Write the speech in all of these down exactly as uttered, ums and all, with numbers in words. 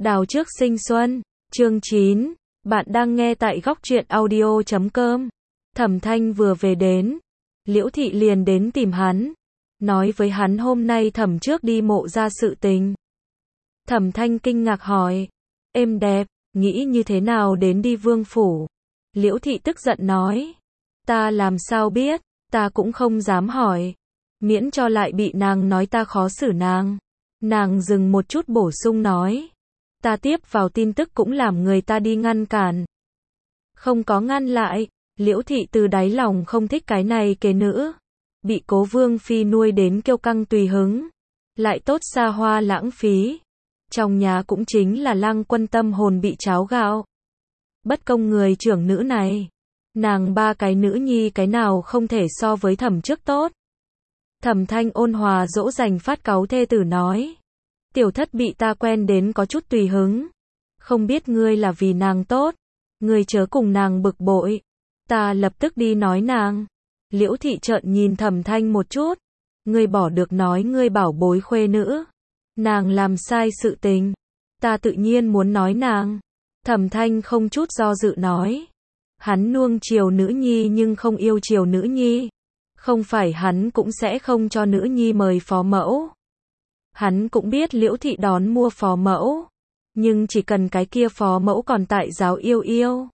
Đào trước sinh xuân, chương chín, bạn đang nghe tại góc truyện audio chấm com. Thẩm Thanh vừa về đến, Liễu Thị liền đến tìm hắn, nói với hắn hôm nay Thẩm trước đi mộ ra sự tình. Thẩm Thanh kinh ngạc hỏi, êm đẹp, nghĩ như thế nào đến đi vương phủ? Liễu Thị tức giận nói, ta làm sao biết, ta cũng không dám hỏi, miễn cho lại bị nàng nói ta khó xử nàng. Nàng dừng một chút bổ sung nói, ta tiếp vào tin tức cũng làm người ta đi ngăn cản. Không có ngăn lại, Liễu Thị từ đáy lòng không thích cái này kế nữ. Bị Cố Vương Phi nuôi đến kiêu căng tùy hứng, lại tốt xa hoa lãng phí. Trong nhà cũng chính là Lăng Quân tâm hồn bị cháo gạo. Bất công người trưởng nữ này, nàng ba cái nữ nhi cái nào không thể so với Thẩm trước tốt. Thẩm Thanh ôn hòa dỗ dành phát cáu thê tử nói, tiểu thất bị ta quen đến có chút tùy hứng, không biết ngươi là vì nàng tốt, ngươi chớ cùng nàng bực bội, ta lập tức đi nói nàng. Liễu Thị trợn nhìn Thẩm Thanh một chút, ngươi bỏ được nói ngươi bảo bối khuê nữ, nàng làm sai sự tình, ta tự nhiên muốn nói nàng. Thẩm Thanh không chút do dự nói, hắn nuông chiều nữ nhi nhưng không yêu chiều nữ nhi, không phải hắn cũng sẽ không cho nữ nhi mời phó mẫu. Hắn cũng biết Liễu Thị đón mua phó mẫu, nhưng chỉ cần cái kia phó mẫu còn tại giáo yêu yêu,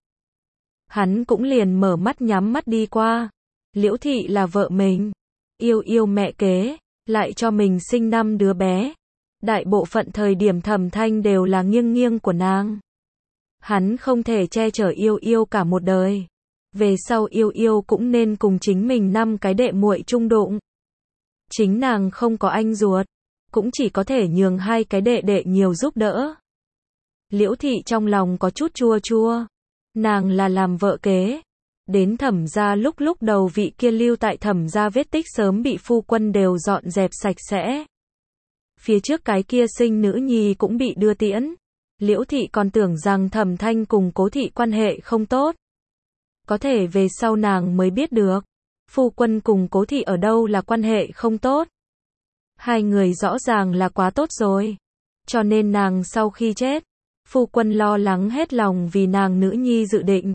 hắn cũng liền mở mắt nhắm mắt đi qua. Liễu Thị là vợ mình, yêu yêu mẹ kế, lại cho mình sinh năm đứa bé. Đại bộ phận thời điểm Thẩm Thanh đều là nghiêng nghiêng của nàng. Hắn không thể che chở yêu yêu cả một đời. Về sau yêu yêu cũng nên cùng chính mình năm cái đệ muội chung đụng. Chính nàng không có anh ruột, cũng chỉ có thể nhường hai cái đệ đệ nhiều giúp đỡ. Liễu Thị trong lòng có chút chua chua. Nàng là làm vợ kế. Đến Thẩm gia lúc lúc đầu vị kia lưu tại Thẩm gia vết tích sớm bị phu quân đều dọn dẹp sạch sẽ. Phía trước cái kia sinh nữ nhi cũng bị đưa tiễn. Liễu Thị còn tưởng rằng Thẩm Thanh cùng Cố Thị quan hệ không tốt. Có thể về sau nàng mới biết được, phu quân cùng Cố Thị ở đâu là quan hệ không tốt. Hai người rõ ràng là quá tốt rồi. Cho nên nàng sau khi chết, phu quân lo lắng hết lòng vì nàng nữ nhi dự định.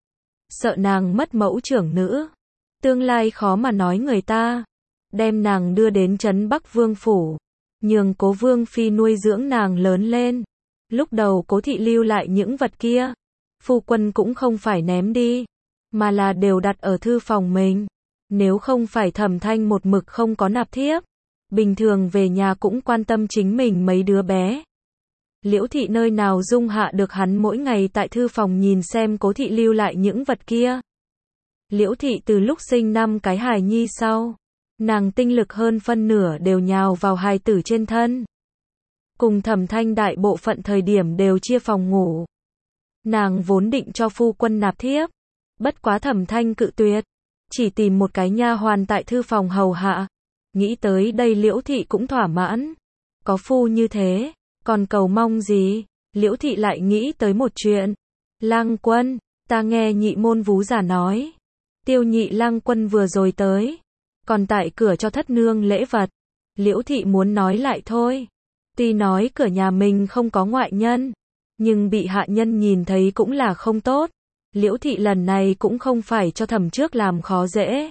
Sợ nàng mất mẫu trưởng nữ, tương lai khó mà nói người ta. Đem nàng đưa đến trấn Bắc Vương Phủ, nhường Cố Vương Phi nuôi dưỡng nàng lớn lên. Lúc đầu Cố Thị lưu lại những vật kia, phu quân cũng không phải ném đi, mà là đều đặt ở thư phòng mình. Nếu không phải Thẩm Thanh một mực không có nạp thiếp, bình thường về nhà cũng quan tâm chính mình mấy đứa bé. Liễu Thị nơi nào dung hạ được hắn mỗi ngày tại thư phòng nhìn xem Cố Thị lưu lại những vật kia. Liễu Thị từ lúc sinh năm cái hài nhi sau, nàng tinh lực hơn phân nửa đều nhào vào hài tử trên thân. Cùng Thẩm Thanh đại bộ phận thời điểm đều chia phòng ngủ. Nàng vốn định cho phu quân nạp thiếp, bất quá Thẩm Thanh cự tuyệt, chỉ tìm một cái nha hoàn tại thư phòng hầu hạ. Nghĩ tới đây Liễu Thị cũng thỏa mãn, có phu như thế, còn cầu mong gì? Liễu Thị lại nghĩ tới một chuyện. Lăng Quân, ta nghe nhị môn vú giả nói, Tiêu nhị Lăng Quân vừa rồi tới, còn tại cửa cho thất nương lễ vật. Liễu Thị muốn nói lại thôi. Tuy nói cửa nhà mình không có ngoại nhân, nhưng bị hạ nhân nhìn thấy cũng là không tốt. Liễu Thị lần này cũng không phải cho Thẩm trước làm khó dễ,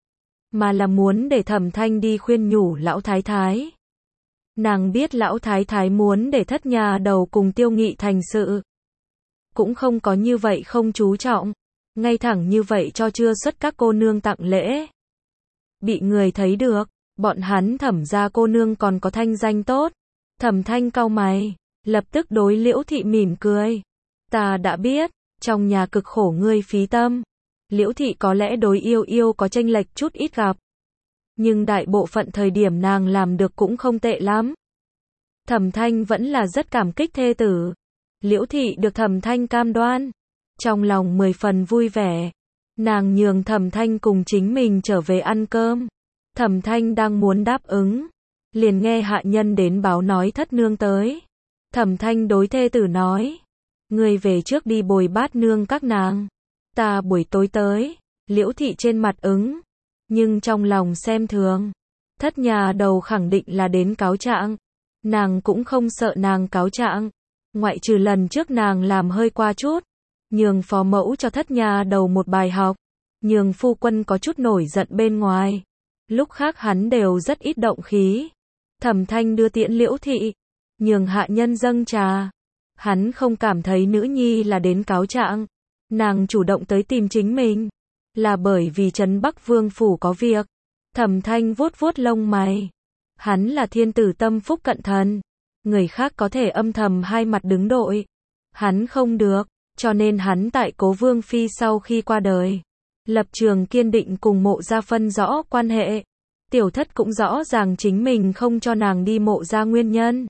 mà là muốn để Thẩm Thanh đi khuyên nhủ lão thái thái. Nàng biết lão thái thái muốn để thất nhà đầu cùng Tiêu Nghị thành sự, cũng không có như vậy không chú trọng, ngay thẳng như vậy cho chưa xuất các cô nương tặng lễ. Bị người thấy được, bọn hắn Thẩm gia cô nương còn có thanh danh tốt. Thẩm Thanh cau mày, lập tức đối Liễu Thị mỉm cười. Ta đã biết, trong nhà cực khổ ngươi phí tâm. Liễu Thị có lẽ đối yêu yêu có chênh lệch chút ít gặp, nhưng đại bộ phận thời điểm nàng làm được cũng không tệ lắm. Thẩm Thanh vẫn là rất cảm kích thê tử. Liễu Thị được Thẩm Thanh cam đoan, trong lòng mười phần vui vẻ. Nàng nhường Thẩm Thanh cùng chính mình trở về ăn cơm. Thẩm Thanh đang muốn đáp ứng, liền nghe hạ nhân đến báo nói thất nương tới. Thẩm Thanh đối thê tử nói, ngươi về trước đi bồi bát nương các nàng, ta buổi tối tới. Liễu Thị trên mặt ứng, nhưng trong lòng xem thường. Thất nhà đầu khẳng định là đến cáo trạng, nàng cũng không sợ nàng cáo trạng. Ngoại trừ lần trước nàng làm hơi qua chút, nhường phó mẫu cho thất nha đầu một bài học, nhường phu quân có chút nổi giận bên ngoài. Lúc khác hắn đều rất ít động khí. Thẩm Thanh đưa tiễn Liễu thị, nhường hạ nhân dâng trà. Hắn không cảm thấy nữ nhi là đến cáo trạng. Nàng chủ động tới tìm chính mình, là bởi vì Trấn Bắc Vương phủ có việc. Thẩm Thanh vuốt vuốt lông mày. Hắn là thiên tử tâm phúc cận thần. Người khác có thể âm thầm hai mặt đứng đội. Hắn không được, cho nên hắn tại Cố Vương Phi sau khi qua đời. Lập trường kiên định cùng Mộ gia phân rõ quan hệ. Tiểu thất cũng rõ ràng chính mình không cho nàng đi Mộ gia nguyên nhân.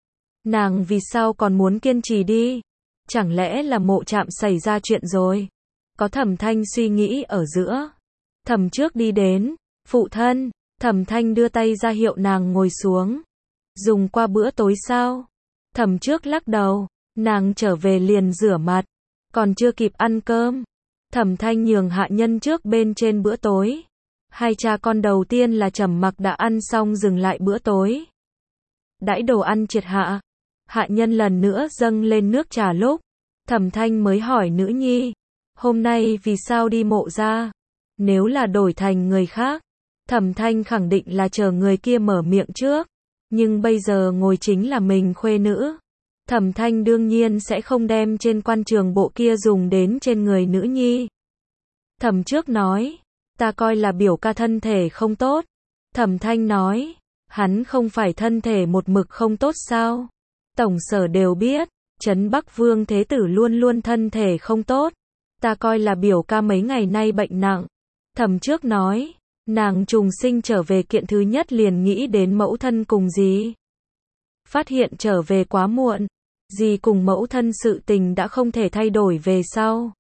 Nàng vì sao còn muốn kiên trì đi? Chẳng lẽ là Mộ Trạm xảy ra chuyện rồi? Có Thẩm Thanh suy nghĩ ở giữa. Thẩm trước đi đến, phụ thân, Thẩm Thanh đưa tay ra hiệu nàng ngồi xuống. Dùng qua bữa tối sao? Thẩm trước lắc đầu, nàng trở về liền rửa mặt, còn chưa kịp ăn cơm. Thẩm Thanh nhường hạ nhân trước bên trên bữa tối. Hai cha con đầu tiên là Trầm Mặc đã ăn xong dừng lại bữa tối. Đãi đồ ăn triệt hạ, hạ nhân lần nữa dâng lên nước trà lúc, Thẩm Thanh mới hỏi nữ nhi, hôm nay vì sao đi Mộ gia? Nếu là đổi thành người khác, Thẩm Thanh khẳng định là chờ người kia mở miệng trước, nhưng bây giờ ngồi chính là mình khuê nữ. Thẩm Thanh đương nhiên sẽ không đem trên quan trường bộ kia dùng đến trên người nữ nhi. Thẩm trước nói, ta coi là biểu ca thân thể không tốt. Thẩm Thanh nói, hắn không phải thân thể một mực không tốt sao? Tổng sở đều biết, Trấn Bắc Vương Thế Tử luôn luôn thân thể không tốt. Ta coi là biểu ca mấy ngày nay bệnh nặng. Thẩm trước nói, nàng trùng sinh trở về kiện thứ nhất liền nghĩ đến mẫu thân cùng dì. Phát hiện trở về quá muộn, dì cùng mẫu thân sự tình đã không thể thay đổi về sau.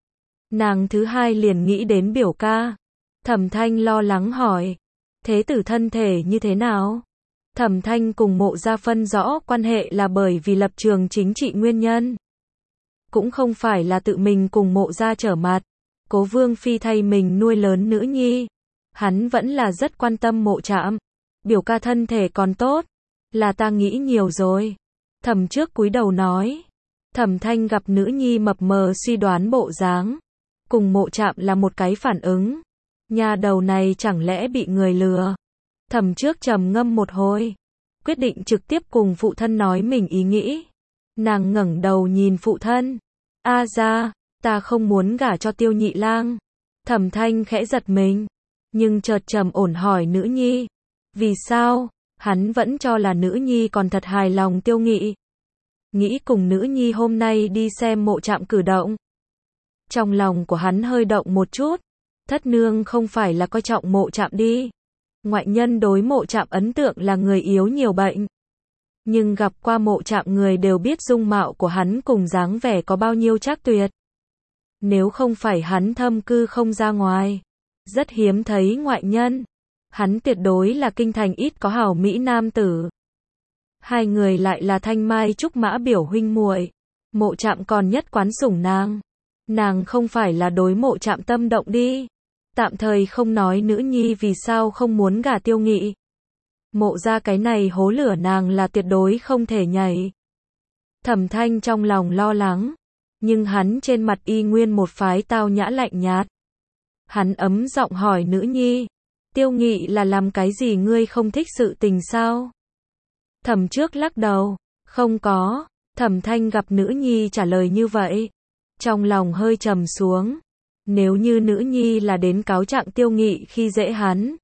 Nàng thứ hai liền nghĩ đến biểu ca. Thẩm Thanh lo lắng hỏi, Thế tử thân thể như thế nào? Thẩm Thanh cùng Mộ gia phân rõ quan hệ là bởi vì lập trường chính trị nguyên nhân. Cũng không phải là tự mình cùng Mộ gia trở mặt. Cố Vương Phi thay mình nuôi lớn nữ nhi. Hắn vẫn là rất quan tâm Mộ Trạm. Biểu ca thân thể còn tốt, là ta nghĩ nhiều rồi. Thẩm trước cúi đầu nói. Thẩm Thanh gặp nữ nhi mập mờ suy đoán bộ dáng. Cùng Mộ Trạm là một cái phản ứng. Nhà đầu này chẳng lẽ bị người lừa? Thẩm trước trầm ngâm một hồi, quyết định trực tiếp cùng phụ thân nói mình ý nghĩ. Nàng ngẩng đầu nhìn phụ thân. A gia, ta không muốn gả cho Tiêu Nhị Lang. Thẩm Thanh khẽ giật mình, nhưng chợt trầm ổn hỏi nữ nhi. Vì sao? Hắn vẫn cho là nữ nhi còn thật hài lòng Tiêu Nghị. Nghĩ cùng nữ nhi hôm nay đi xem Mộ Trạm cử động. Trong lòng của hắn hơi động một chút. Thất nương không phải là coi trọng Mộ Trạm đi. Ngoại nhân đối Mộ Trạm ấn tượng là người yếu nhiều bệnh. Nhưng gặp qua Mộ Trạm người đều biết dung mạo của hắn cùng dáng vẻ có bao nhiêu trác tuyệt. Nếu không phải hắn thâm cư không ra ngoài, rất hiếm thấy ngoại nhân. Hắn tuyệt đối là kinh thành ít có hảo mỹ nam tử. Hai người lại là Thanh Mai Trúc Mã biểu huynh muội. Mộ Trạm còn nhất quán sủng nàng. Nàng không phải là đối Mộ Trạm tâm động đi. Tạm thời không nói nữ nhi vì sao không muốn gả Tiêu Nghị. Mộ ra cái này hố lửa nàng là tuyệt đối không thể nhảy. Thẩm Thanh trong lòng lo lắng, nhưng hắn trên mặt y nguyên một phái tao nhã lạnh nhạt. Hắn ấm giọng hỏi nữ nhi, Tiêu Nghị là làm cái gì ngươi không thích sự tình sao? Thẩm trước lắc đầu, không có. Thẩm Thanh gặp nữ nhi trả lời như vậy, trong lòng hơi trầm xuống. Nếu như nữ nhi là đến cáo trạng Tiêu Nghị khi dễ hắn,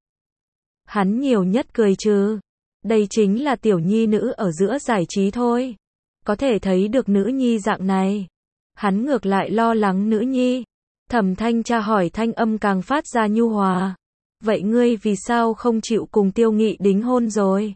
hắn nhiều nhất cười trừ. Đây chính là tiểu nhi nữ ở giữa giải trí thôi. Có thể thấy được nữ nhi dạng này. Hắn ngược lại lo lắng nữ nhi. Thẩm Thanh tra hỏi thanh âm càng phát ra nhu hòa. Vậy ngươi vì sao không chịu cùng Tiêu Nghị đính hôn rồi?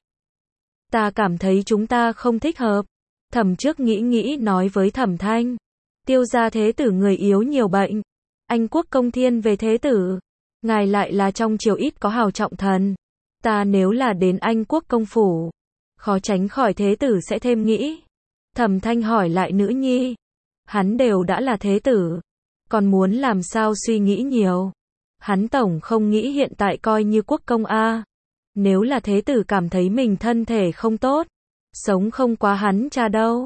Ta cảm thấy chúng ta không thích hợp. Thẩm trước nghĩ nghĩ nói với Thẩm Thanh. Tiêu gia thế tử người yếu nhiều bệnh. Anh quốc công thiên về thế tử. Ngài lại là trong triều ít có hào trọng thần. Ta nếu là đến Anh quốc công phủ, khó tránh khỏi thế tử sẽ thêm nghĩ. Thẩm Thanh hỏi lại nữ nhi. Hắn đều đã là thế tử, còn muốn làm sao suy nghĩ nhiều. Hắn tổng không nghĩ hiện tại coi như quốc công a. Nếu là thế tử cảm thấy mình thân thể không tốt, sống không quá hắn cha đâu.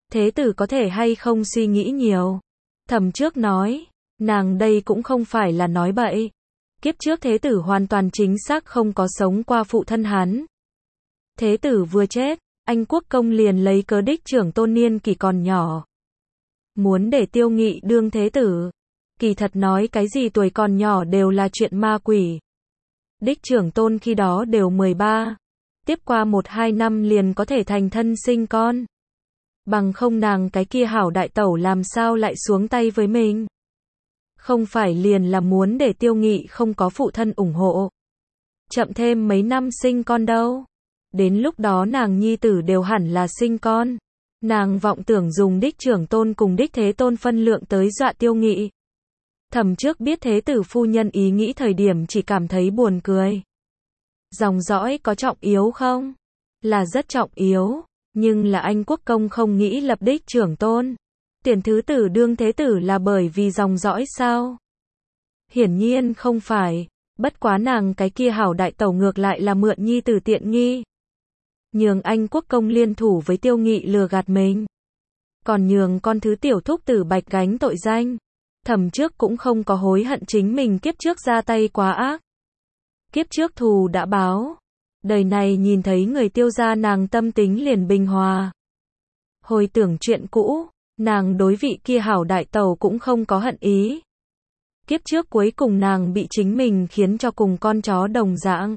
Thế tử có thể hay không suy nghĩ nhiều. Thẩm trước nói, nàng đây cũng không phải là nói bậy. Kiếp trước thế tử hoàn toàn chính xác không có sống qua phụ thân hắn. Thế tử vừa chết, anh quốc công liền lấy cớ đích trưởng tôn niên kỷ còn nhỏ. Muốn để Tiêu Nghị đương thế tử. Kỳ thật nói cái gì tuổi còn nhỏ đều là chuyện ma quỷ. Đích trưởng tôn khi đó đều mười ba. Tiếp qua một hai năm liền có thể thành thân sinh con. Bằng không nàng cái kia hảo đại tẩu làm sao lại xuống tay với mình. Không phải liền là muốn để Tiêu Nghị không có phụ thân ủng hộ. Chậm thêm mấy năm sinh con đâu. Đến lúc đó nàng nhi tử đều hẳn là sinh con. Nàng vọng tưởng dùng đích trưởng tôn cùng đích thế tôn phân lượng tới dọa Tiêu Nghị. Thẩm trước biết thế tử phu nhân ý nghĩ thời điểm chỉ cảm thấy buồn cười. Dòng dõi có trọng yếu không? Là rất trọng yếu, nhưng là anh quốc công không nghĩ lập đích trưởng tôn. Tiền thứ tử đương thế tử là bởi vì dòng dõi sao? Hiển nhiên không phải, bất quá nàng cái kia hảo đại tẩu ngược lại là mượn nhi tử tiện nghi. Nhường anh quốc công liên thủ với Tiêu Nghị lừa gạt mình. Còn nhường con thứ tiểu thúc tử Bạch gánh tội danh. Thẩm trước cũng không có hối hận chính mình kiếp trước ra tay quá ác. Kiếp trước thù đã báo. Đời này nhìn thấy người Tiêu gia nàng tâm tính liền bình hòa. Hồi tưởng chuyện cũ, nàng đối vị kia hảo đại tẩu cũng không có hận ý. Kiếp trước cuối cùng nàng bị chính mình khiến cho cùng con chó đồng dạng.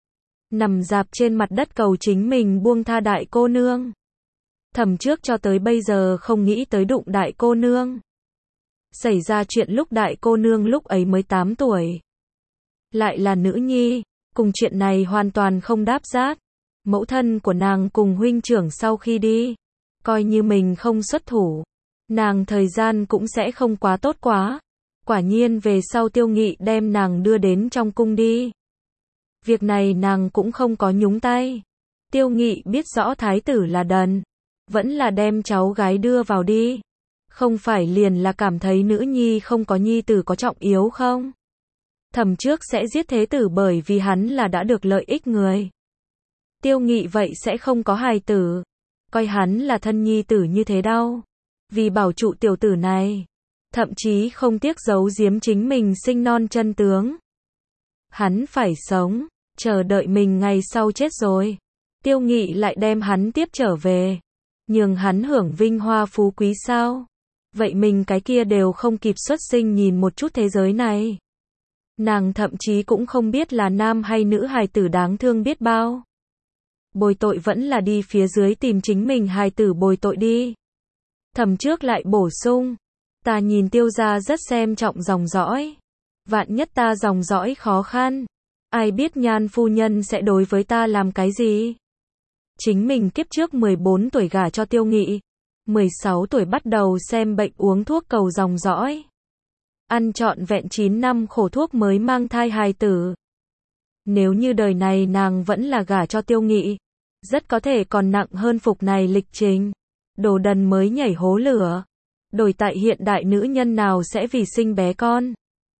Nằm dạp trên mặt đất cầu chính mình buông tha đại cô nương. Thẩm trước cho tới bây giờ không nghĩ tới đụng đại cô nương. Xảy ra chuyện lúc đại cô nương lúc ấy mới tám tuổi. Lại là nữ nhi, cùng chuyện này hoàn toàn không đáp rát. Mẫu thân của nàng cùng huynh trưởng sau khi đi, coi như mình không xuất thủ, nàng thời gian cũng sẽ không quá tốt quá. Quả nhiên về sau Tiêu Nghị đem nàng đưa đến trong cung đi. Việc này nàng cũng không có nhúng tay. Tiêu Nghị biết rõ thái tử là đần, vẫn là đem cháu gái đưa vào đi. Không phải liền là cảm thấy nữ nhi không có nhi tử có trọng yếu không? Thẩm trước sẽ giết thế tử bởi vì hắn là đã được lợi ích người. Tiêu Nghị vậy sẽ không có hài tử. Coi hắn là thân nhi tử như thế đâu. Vì bảo trụ tiểu tử này. Thậm chí không tiếc giấu giếm chính mình sinh non chân tướng. Hắn phải sống, chờ đợi mình ngày sau chết rồi. Tiêu Nghị lại đem hắn tiếp trở về. Nhường hắn hưởng vinh hoa phú quý sao? Vậy mình cái kia đều không kịp xuất sinh nhìn một chút thế giới này. Nàng thậm chí cũng không biết là nam hay nữ hài tử đáng thương biết bao. Bồi tội vẫn là đi phía dưới tìm chính mình hài tử bồi tội đi. Thẩm trước lại bổ sung. Ta nhìn Tiêu gia rất xem trọng dòng dõi. Vạn nhất ta dòng dõi khó khăn. Ai biết Nhan phu nhân sẽ đối với ta làm cái gì? Chính mình kiếp trước mười bốn tuổi gả cho Tiêu Nghị. mười sáu tuổi bắt đầu xem bệnh uống thuốc cầu dòng dõi. Ăn trọn vẹn chín năm khổ thuốc mới mang thai hài tử. Nếu như đời này nàng vẫn là gả cho Tiêu Nghị, rất có thể còn nặng hơn phục này lịch trình. Đồ đần mới nhảy hố lửa. Đổi tại hiện đại nữ nhân nào sẽ vì sinh bé con.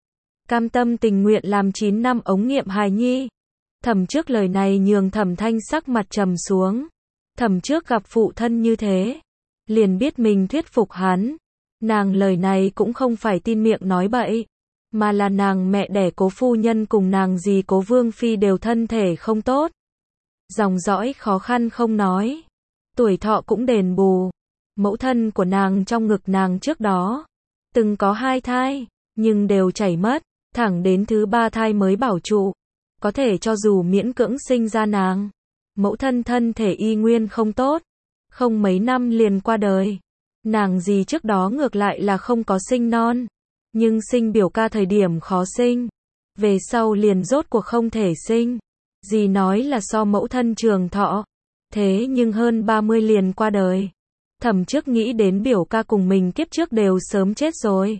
Cam tâm tình nguyện làm chín năm ống nghiệm hài nhi. Thẩm trước lời này nhường Thẩm Thanh sắc mặt trầm xuống. Thẩm trước gặp phụ thân như thế, liền biết mình thuyết phục hắn. Nàng lời này cũng không phải tin miệng nói bậy, mà là nàng mẹ đẻ Cố phu nhân cùng nàng dì Cố vương phi đều thân thể không tốt. Dòng dõi khó khăn không nói, tuổi thọ cũng đền bù. Mẫu thân của nàng trong ngực nàng trước đó từng có hai thai, nhưng đều chảy mất, thẳng đến thứ ba thai mới bảo trụ. Có thể cho dù miễn cưỡng sinh ra nàng, mẫu thân thân thể y nguyên không tốt, không mấy năm liền qua đời. Nàng dì trước đó ngược lại là không có sinh non, nhưng sinh biểu ca thời điểm khó sinh, về sau liền rốt cuộc không thể sinh. Dì nói là so mẫu thân trường thọ, thế nhưng hơn ba mươi liền qua đời. Thẩm trước nghĩ đến biểu ca cùng mình kiếp trước đều sớm chết rồi.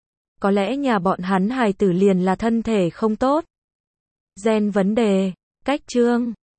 Có lẽ nhà bọn hắn hài tử liền là thân thể không tốt. Gen vấn đề, cách chương